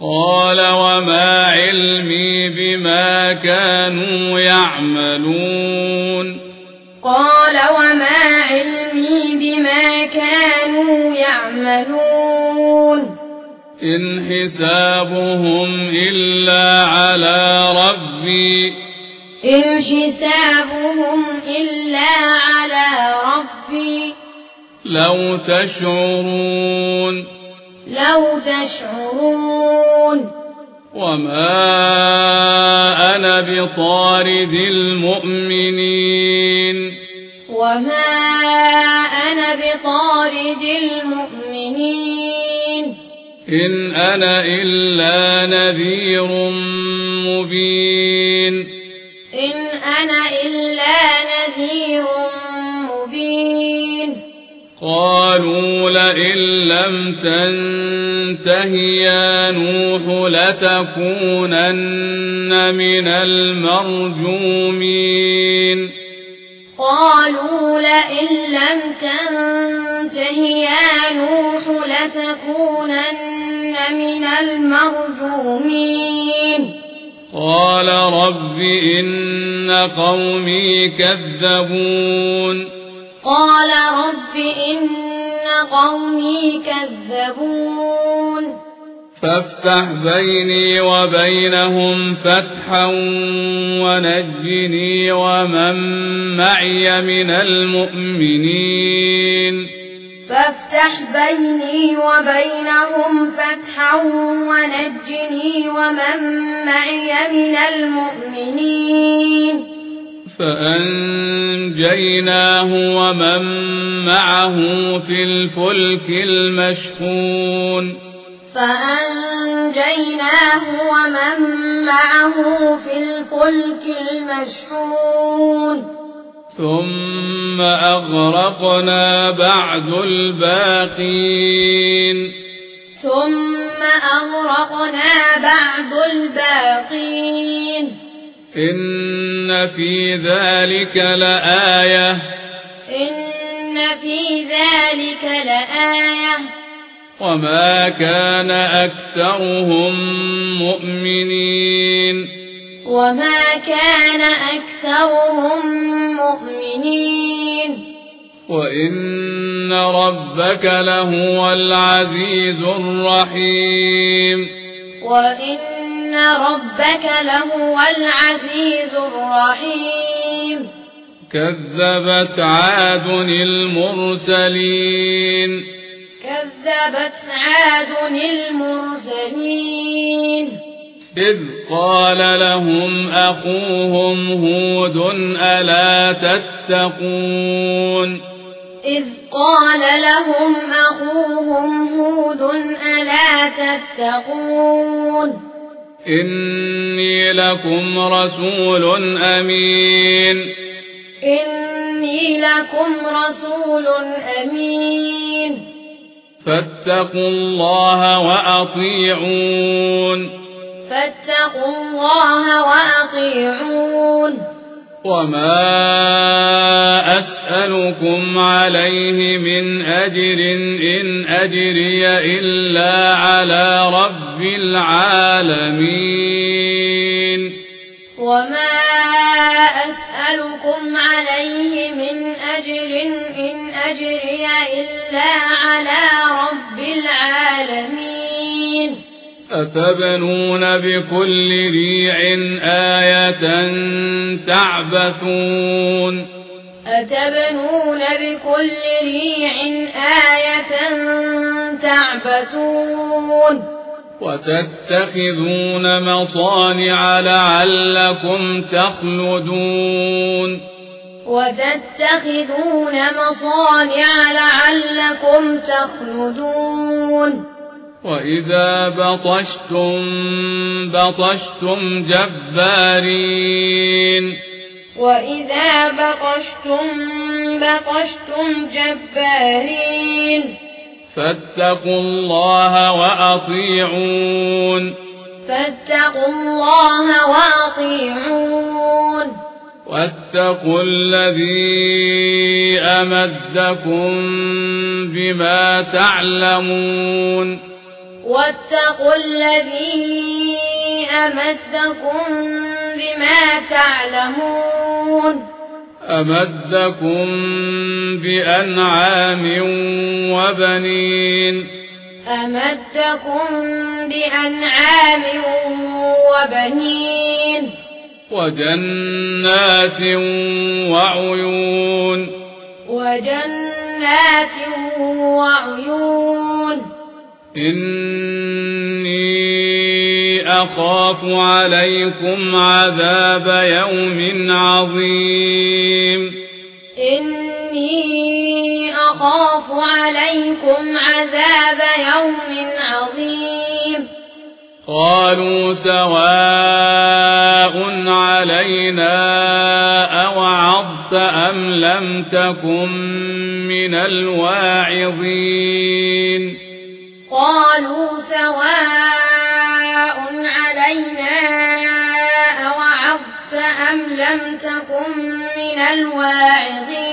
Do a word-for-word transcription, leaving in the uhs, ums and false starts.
قال وما علمي بما كانوا يعملون قال وما علمي بما كانوا يعملون إن حسابهم إلا على ربي إن حسابهم إلا على ربي لو تشعرون لو تشعرون وما أنا بطارد المؤمنين وما أنا بطارد المؤمنين إن أنا إلا نذير مبين إن أنا إلا نذير مبين قالوا لئن لم تنته يا نوح لتكونن من المرجومين قالوا لئن لم تنته يا نوح لتكونن من المرجومين قال رب إن قومي كذبون قال رب إن قومي كذبون فافتح بيني وبينهم فتحا ونجني ومن معي من المؤمنين فافتح بيني وبينهم فتحا ونجني ومن معي من المؤمنين فأنجيناه ومن معه في الفلك المشحون فأنجيناه ومن معه في الفلك المشحون ثم أغرقنا بعد الباقين ثم أغرقنا بعد الباقين إن في ذلك لآية إن في ذلك لآية وما كان أكثرهم مؤمنين وما كان أكثرهم مؤمنين وإن ربك لهو العزيز الرحيم وإن ربك لهو العزيز الرحيم كذبت عاد المرسلين كذبت عاد المرسلين إذ قال لهم أخوهم هود ألا تتقون إذ قال لهم أخوهم هود ألا تتقون إني لكم رسول أمين إني لكم رسول أمين فاتقوا الله وأطيعون فاتقوا الله وأطيعون وما أسألكم عليه من أجر إن أجري إلا على رب العالمين وما أسألكم عليه من أجر إن أجري إلا على رب العالمين أتبنون بكل ريع آية تعبثون أتبنون بكل ريع آية تعبثون وتتخذون مصانع لعلكم تخلدون وتتخذون مصانع لعلكم تخلدون وإذا بطشتم بطشتم جبارين وإذا بطشتم بطشتم جبارين فاتقوا الله وأطيعون فاتقوا الله وأطيعون واتقوا الذي أمدكم بما تعلمون واتقوا الذي أمدكم بما تعلمون أمدكم بأنعام وبنين أمدكم بأنعام وبنين وجنات وعيون وجنات وعيون إني أخاف عليكم عذاب يوم عظيم إني أخاف عليكم عذاب يوم عظيم قالوا سواء علينا أوعظت أم لم تكن من الواعظين قالوا سواء علينا أوعظت أم لم تكن من الواعظين